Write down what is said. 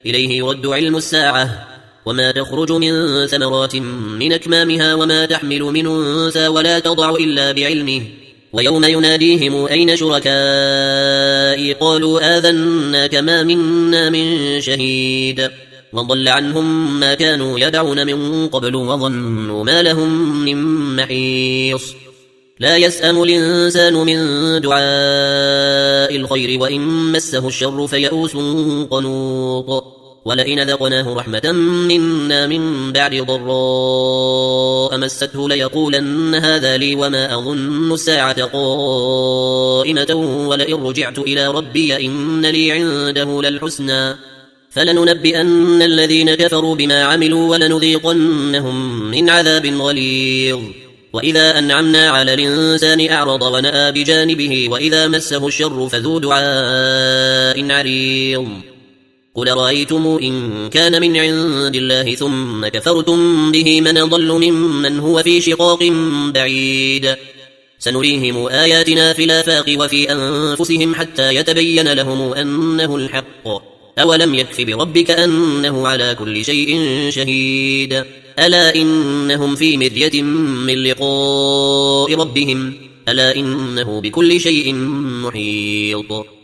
إليه يرد علم الساعة وما تخرج من ثمرات من أكمامها وما تحمل من أنثى ولا تضع إلا بعلمه ويوم يناديهم أين شركائي قالوا آذناك ما منا من شهيد وضل عنهم ما كانوا يدعون من قبل وظنوا ما لهم من محيص لا يسأم الإنسان من دعاء الخير وإن مسه الشر فيئوس قنوط ولئن ذقناه رحمة منا من بعد ضراء مسته ليقولن هذا لي وما أظن الساعة قائمة ولئن رجعت إلى ربي إن لي عنده للحسنى فلننبئن الذين كفروا بما عملوا ولنذيقنهم من عذاب غليظ وإذا أنعمنا على الإنسان أعرض ونأى بجانبه وإذا مسه الشر فذو دعاء عريض قل رأيتم إن كان من عند الله ثم كفرتم به من ضل ممن هو في شقاق بعيد سنريهم آياتنا في الآفاق وفي أنفسهم حتى يتبين لهم أنه الحق أولم يكف بربك أنه على كل شيء شهيد ألا إنهم في مرية من لقاء ربهم ألا إنه بكل شيء محيط